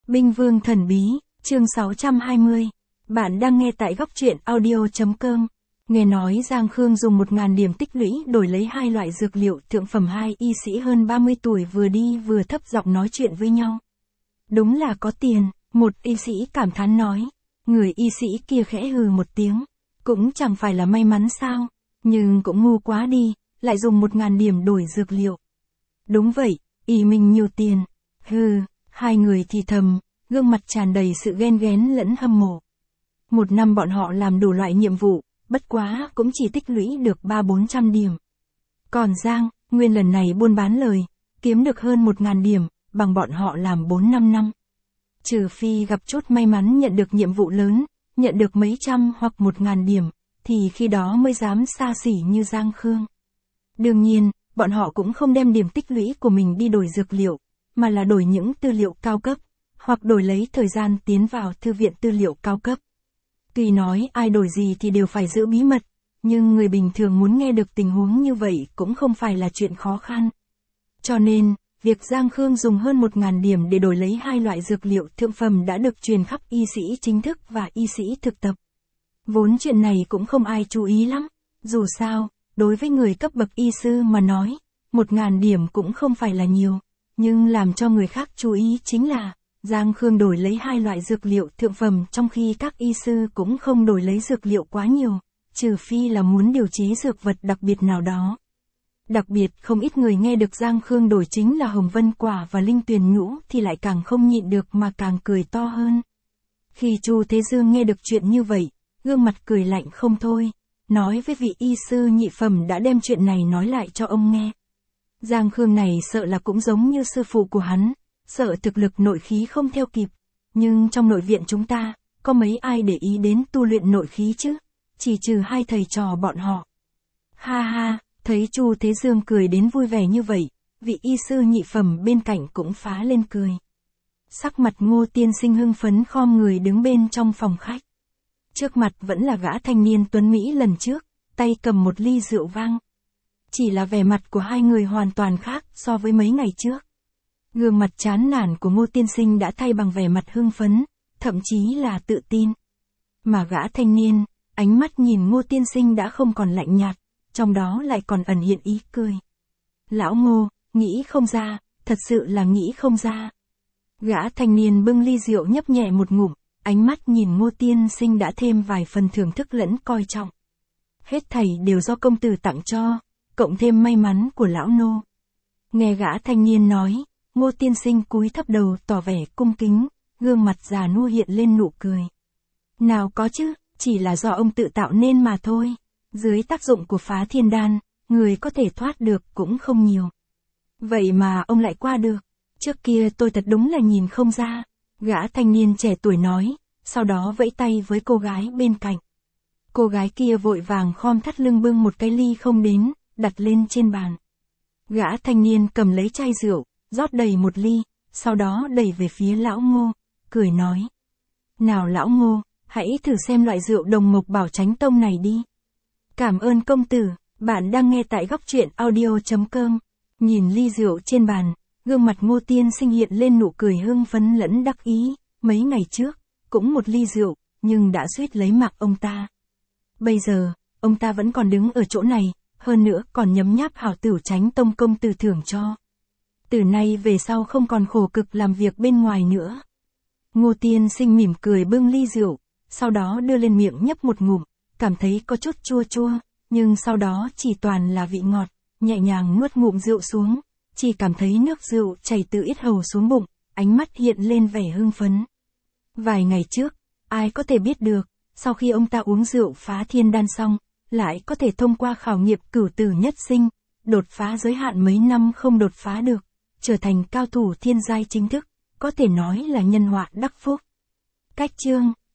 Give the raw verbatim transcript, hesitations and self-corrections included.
Binh Vương Thần Bí, chương sáu trăm hai mươi. Bạn đang nghe tại góc truyện audio.com. Nghe nói Giang Khương dùng một nghìn điểm tích lũy đổi lấy hai loại dược liệu thượng phẩm. Hai y sĩ hơn ba mươi tuổi vừa đi vừa thấp giọng nói chuyện với nhau. Đúng là có tiền, một y sĩ cảm thán nói. Người y sĩ kia khẽ hừ một tiếng. Cũng chẳng phải là may mắn sao, nhưng cũng ngu quá đi, lại dùng một nghìn điểm đổi dược liệu. Đúng vậy, y mình nhiều tiền. Hừ. Hai người thì thầm, gương mặt tràn đầy sự ghen ghén lẫn hâm mộ. Một năm bọn họ làm đủ loại nhiệm vụ, bất quá cũng chỉ tích lũy được ba bốn trăm điểm. Còn Giang, Nguyên lần này buôn bán lời, kiếm được hơn một nghìn điểm, bằng bọn họ làm bốn năm năm. Trừ phi gặp chút may mắn nhận được nhiệm vụ lớn, nhận được mấy trăm hoặc một ngàn điểm, thì khi đó mới dám xa xỉ như Giang Khương. Đương nhiên, bọn họ cũng không đem điểm tích lũy của mình đi đổi dược liệu, mà là đổi những tư liệu cao cấp, hoặc đổi lấy thời gian tiến vào thư viện tư liệu cao cấp. Tuy nói ai đổi gì thì đều phải giữ bí mật, nhưng người bình thường muốn nghe được tình huống như vậy cũng không phải là chuyện khó khăn. Cho nên, việc Giang Khương dùng hơn một nghìn điểm để đổi lấy hai loại dược liệu thượng phẩm đã được truyền khắp y sĩ chính thức và y sĩ thực tập. Vốn chuyện này cũng không ai chú ý lắm, dù sao, đối với người cấp bậc y sư mà nói, một nghìn điểm cũng không phải là nhiều. Nhưng làm cho người khác chú ý chính là, Giang Khương đổi lấy hai loại dược liệu thượng phẩm trong khi các y sư cũng không đổi lấy dược liệu quá nhiều, trừ phi là muốn điều chế dược vật đặc biệt nào đó. Đặc biệt không ít người nghe được Giang Khương đổi chính là hồng vân quả và linh tuyền nhũ thì lại càng không nhịn được mà càng cười to hơn. Khi Chu Thế Dương nghe được chuyện như vậy, gương mặt cười lạnh không thôi, nói với vị y sư nhị phẩm đã đem chuyện này nói lại cho ông nghe. Giang Khương này sợ là cũng giống như sư phụ của hắn, sợ thực lực nội khí không theo kịp, nhưng trong nội viện chúng ta, có mấy ai để ý đến tu luyện nội khí chứ, chỉ trừ hai thầy trò bọn họ. Ha ha, thấy Chu Thế Dương cười đến vui vẻ như vậy, vị y sư nhị phẩm bên cạnh cũng phá lên cười. Sắc mặt Ngô tiên sinh hưng phấn khom người đứng bên trong phòng khách. Trước mặt vẫn là gã thanh niên tuấn Mỹ lần trước, tay cầm một ly rượu vang. Chỉ là vẻ mặt của hai người hoàn toàn khác so với mấy ngày trước. Gương mặt chán nản của Ngô tiên sinh đã thay bằng vẻ mặt hưng phấn, thậm chí là tự tin. Mà gã thanh niên, ánh mắt nhìn Ngô tiên sinh đã không còn lạnh nhạt, trong đó lại còn ẩn hiện ý cười. Lão Ngô, nghĩ không ra, thật sự là nghĩ không ra. Gã thanh niên bưng ly rượu nhấp nhẹ một ngụm, ánh mắt nhìn Ngô tiên sinh đã thêm vài phần thưởng thức lẫn coi trọng. Hết thảy đều do công tử tặng cho, cộng thêm may mắn của lão nô. Nghe gã thanh niên nói, Ngô tiên sinh cúi thấp đầu tỏ vẻ cung kính, gương mặt già nua hiện lên nụ cười. Nào có chứ, chỉ là do ông tự tạo nên mà thôi. Dưới tác dụng của phá thiên đan, người có thể thoát được cũng không nhiều. Vậy mà ông lại qua được. Trước kia tôi thật đúng là nhìn không ra. Gã thanh niên trẻ tuổi nói, sau đó vẫy tay với cô gái bên cạnh. Cô gái kia vội vàng khom thắt lưng bưng một cái ly không đến, đặt lên trên bàn. Gã thanh niên cầm lấy chai rượu, rót đầy một ly, sau đó đẩy về phía lão Ngô, cười nói. Nào lão Ngô, hãy thử xem loại rượu Đồng Mộc Bảo Chánh Tông này đi. Cảm ơn công tử, bạn đang nghe tại góc truyện audio.com. Nhìn ly rượu trên bàn, gương mặt Ngô tiên sinh hiện lên nụ cười hưng phấn lẫn đắc ý. Mấy ngày trước, cũng một ly rượu, nhưng đã suýt lấy mạng ông ta. Bây giờ, ông ta vẫn còn đứng ở chỗ này, hơn nữa còn nhấm nháp hảo tửu Chánh Tông công tử thưởng cho. Từ nay về sau không còn khổ cực làm việc bên ngoài nữa. Ngô tiên sinh mỉm cười bưng ly rượu, sau đó đưa lên miệng nhấp một ngụm, cảm thấy có chút chua chua, nhưng sau đó chỉ toàn là vị ngọt, nhẹ nhàng nuốt ngụm rượu xuống, chỉ cảm thấy nước rượu chảy từ yết hầu xuống bụng, ánh mắt hiện lên vẻ hưng phấn. Vài ngày trước, ai có thể biết được, sau khi ông ta uống rượu phá thiên đan xong, lại có thể thông qua khảo nghiệm cửu tử nhất sinh, đột phá giới hạn mấy năm không đột phá được, trở thành cao thủ thiên giai chính thức, có thể nói là nhân họa đắc phúc. Cách chương